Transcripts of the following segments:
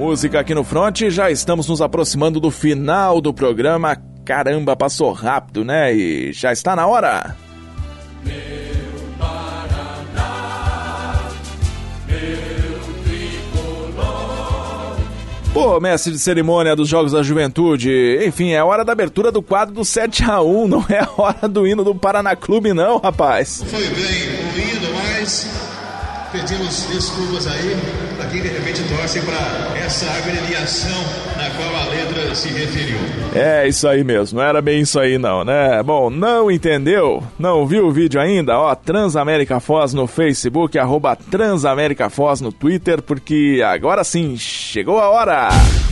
Música aqui no Front, já estamos nos aproximando do final do programa. Caramba, passou rápido, né? E já está na hora. Meu Paraná, meu tricolor. Pô, mestre de cerimônia dos Jogos da Juventude, enfim, é hora da abertura do quadro do 7-1, não é hora do hino do Paraná Clube não, rapaz. Foi bem o hino, mas pedimos desculpas aí para quem de repente torce para essa abreviação na qual a letra se referiu. É isso aí mesmo, não era bem isso aí não, né? Bom, não entendeu? Não viu o vídeo ainda? Ó, Transamérica Foz no Facebook, @Transamérica Foz no Twitter, porque agora sim, chegou a hora!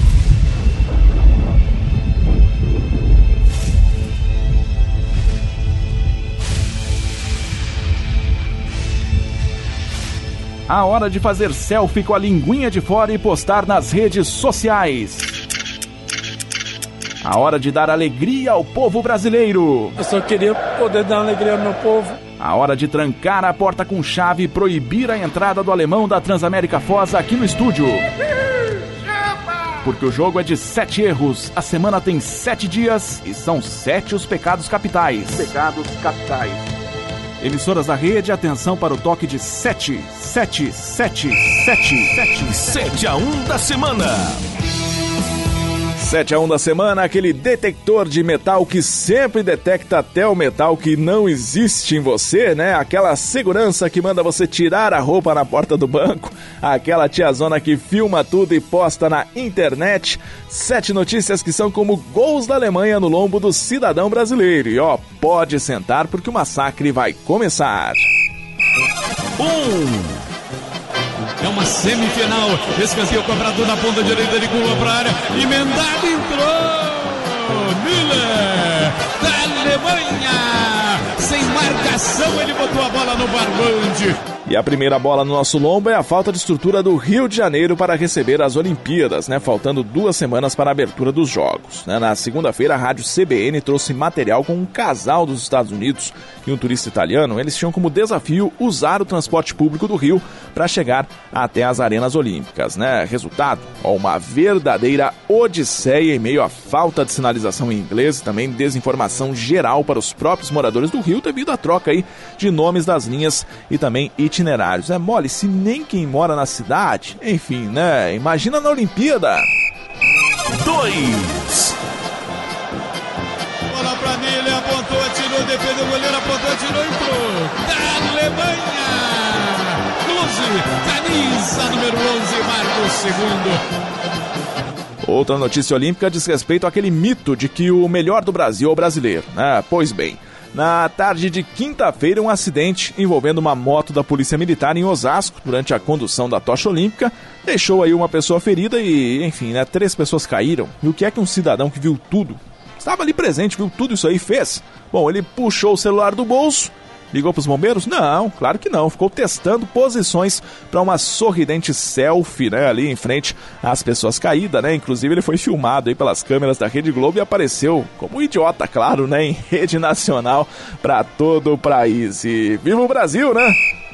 A hora de fazer selfie com a linguinha de fora e postar nas redes sociais. A hora de dar alegria ao povo brasileiro. Eu só queria poder dar alegria ao meu povo. A hora de trancar a porta com chave e proibir a entrada do alemão da Transamérica Foz aqui no estúdio. Porque o jogo é de 7 erros, a semana tem 7 dias e são 7 os pecados capitais. Pecados capitais. Emissoras da rede, atenção para o toque de 7, 7, 7, 7, 7. 7-1 da semana. 7-1 da semana, aquele detector de metal que sempre detecta até o metal que não existe em você, né? Aquela segurança que manda você tirar a roupa na porta do banco, aquela tiazona que filma tudo e posta na internet. 7 notícias que são como gols da Alemanha no lombo do cidadão brasileiro. E ó, pode sentar porque o massacre vai começar. É uma semifinal. Escanteio cobrado na ponta direita de curva para a área. Emendado, entrou. Miller da Alemanha. Sem marcação, ele botou a bola no barbante. E a primeira bola no nosso lombo é a falta de estrutura do Rio de Janeiro para receber as Olimpíadas, né? Faltando 2 semanas para a abertura dos Jogos, né? Na segunda-feira, a rádio CBN trouxe material com um casal dos Estados Unidos e um turista italiano. Eles tinham como desafio usar o transporte público do Rio para chegar até as arenas olímpicas, né? Resultado, ó, uma verdadeira odisseia em meio à falta de sinalização em inglês e também desinformação geral para os próprios moradores do Rio devido à troca aí de nomes das linhas e também itinerários. É mole se nem quem mora na cidade, enfim, né? Imagina na Olimpíada. 2. Bola pra Miller, apontou, atirou, defendeu o goleiro, apontou, atirou, entrou. Da Alemanha. 12, camisa número 11, marca o segundo. Outra notícia olímpica diz respeito àquele mito de que o melhor do Brasil é o brasileiro, né? Pois bem, na tarde de quinta-feira, um acidente envolvendo uma moto da Polícia Militar em Osasco, durante a condução da tocha olímpica, deixou aí uma pessoa ferida e, enfim, né, 3 pessoas caíram. E o que é que um cidadão que viu tudo, estava ali presente, viu tudo isso aí, fez? Bom, ele puxou o celular do bolso, ligou para os bombeiros? Não, claro que não. Ficou testando posições para uma sorridente selfie, né, ali em frente às pessoas caídas, né? Inclusive ele foi filmado aí pelas câmeras da Rede Globo e apareceu como um idiota, claro, né, em rede nacional para todo o país. E viva o Brasil, né?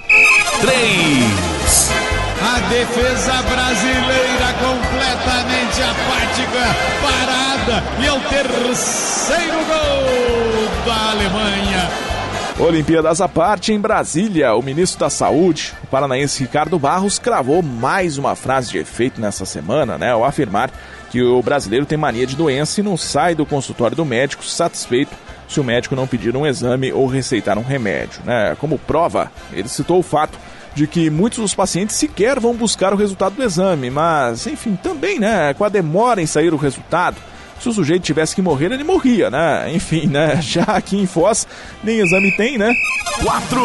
3. A defesa brasileira completamente apática, parada, e é o terceiro gol da Alemanha. Olimpíadas à parte, em Brasília, o ministro da Saúde, o paranaense Ricardo Barros, cravou mais uma frase de efeito nessa semana, né, ao afirmar que o brasileiro tem mania de doença e não sai do consultório do médico satisfeito se o médico não pedir um exame ou receitar um remédio, né. Como prova, ele citou o fato de que muitos dos pacientes sequer vão buscar o resultado do exame, mas, enfim, também, né, com a demora em sair o resultado, se o sujeito tivesse que morrer, ele morria, né? Enfim, né? Já aqui em Foz, nem exame tem, né? 4.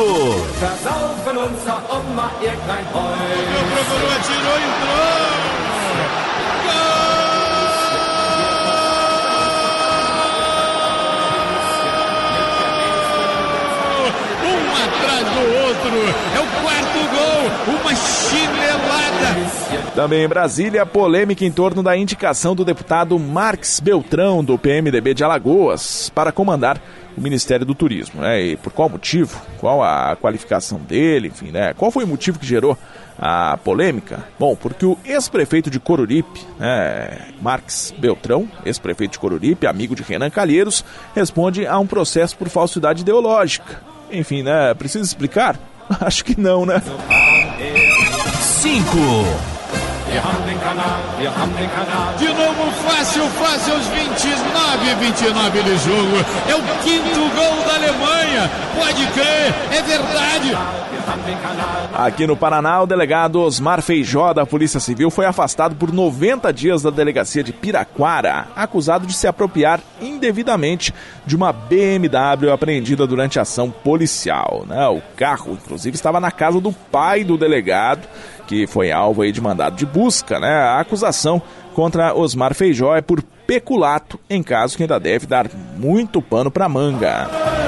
Procurou, atirou, entrou! Do outro, é o quarto gol, uma chinelada. Também em Brasília, polêmica em torno da indicação do deputado Marques Beltrão, do PMDB de Alagoas, para comandar o Ministério do Turismo, né? E por qual motivo? Qual a qualificação dele? Enfim, né? Qual foi o motivo que gerou a polêmica? Bom, porque o ex-prefeito de Coruripe, Marques Beltrão, ex-prefeito de Coruripe, amigo de Renan Calheiros, responde a um processo por falsidade ideológica. Enfim, né? Precisa explicar? Acho que não, né? 5. De novo, fácil, aos 29 do jogo. É o 5º gol da Alemanha. Pode crer, é verdade. Aqui no Paraná, o delegado Osmar Feijó, da Polícia Civil, foi afastado por 90 dias da delegacia de Piraquara, acusado de se apropriar indevidamente de uma BMW apreendida durante a ação policial. O carro, inclusive, estava na casa do pai do delegado, que foi alvo aí de mandado de busca. A acusação contra Osmar Feijó é por peculato, em caso que ainda deve dar muito pano para manga.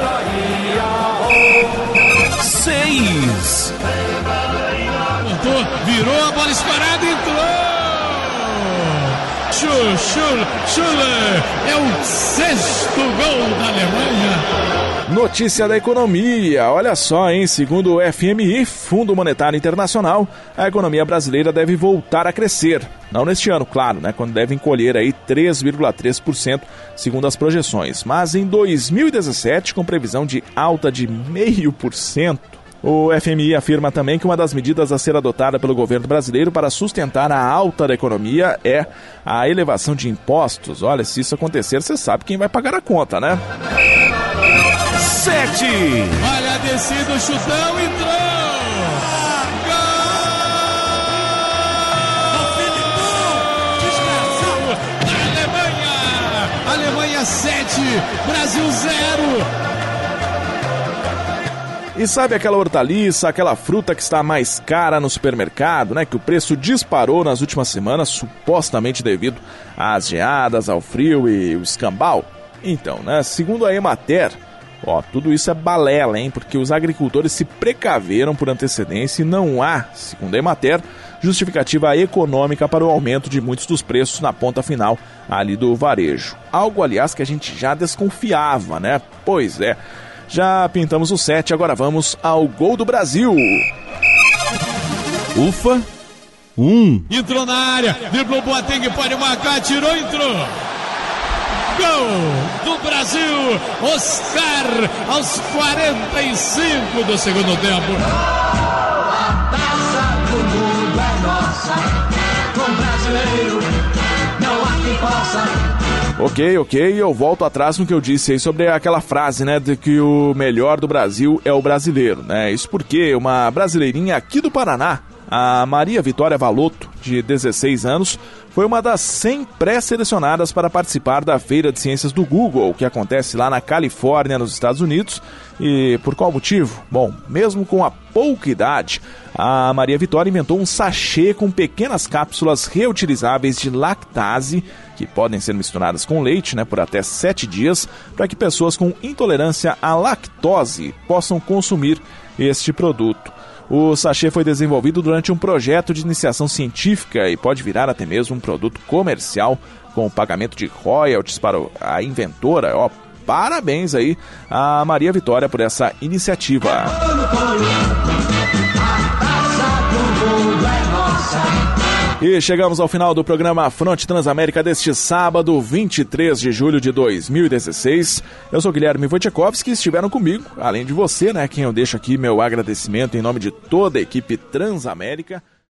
6. Virou a bola escorada, entrou! Schuller é o 6º gol da Alemanha. Notícia da economia, olha só, hein? Segundo o FMI, Fundo Monetário Internacional, a economia brasileira deve voltar a crescer. Não neste ano, claro, quando deve encolher aí 3,3%, segundo as projeções. Mas em 2017, com previsão de alta de 0,5%. O FMI afirma também que uma das medidas a ser adotada pelo governo brasileiro para sustentar a alta da economia é a elevação de impostos. Olha, se isso acontecer, você sabe quem vai pagar a conta, né? 7. Olha a descida, o chutão, entrou! Gol! Da Alemanha 7, Brasil 0. E sabe aquela hortaliça, aquela fruta que está mais cara no supermercado, que o preço disparou nas últimas semanas, supostamente devido às geadas, ao frio e o escambau? Então, segundo a Emater, tudo isso é balela, hein? Porque os agricultores se precaveram por antecedência e não há, segundo a Emater, justificativa econômica para o aumento de muitos dos preços na ponta final ali do varejo. Algo, aliás, que a gente já desconfiava, Pois é. Já pintamos o 7, agora vamos ao gol do Brasil. Ufa. 1. Entrou na área, driblou o Boateng, pode marcar, tirou, entrou. Gol do Brasil, Oscar, aos 45 do segundo tempo. A taça do mundo é nossa, com brasileiro não há quem possa. Ok, eu volto atrás no que eu disse aí sobre aquela frase, de que o melhor do Brasil é o brasileiro, Isso porque uma brasileirinha aqui do Paraná, a Maria Vitória Valotto, de 16 anos, foi uma das 100 pré-selecionadas para participar da Feira de Ciências do Google, que acontece lá na Califórnia, nos Estados Unidos. E por qual motivo? Bom, mesmo com a pouca idade, a Maria Vitória inventou um sachê com pequenas cápsulas reutilizáveis de lactase, que podem ser misturadas com leite, por até 7 dias, para que pessoas com intolerância à lactose possam consumir este produto. O sachê foi desenvolvido durante um projeto de iniciação científica e pode virar até mesmo um produto comercial com o pagamento de royalties para a inventora. Parabéns aí a Maria Vitória por essa iniciativa. E chegamos ao final do programa Fronte Transamérica deste sábado, 23 de julho de 2016. Eu sou Guilherme Wojciechowski e estiveram comigo, além de você, quem eu deixo aqui meu agradecimento em nome de toda a equipe Transamérica.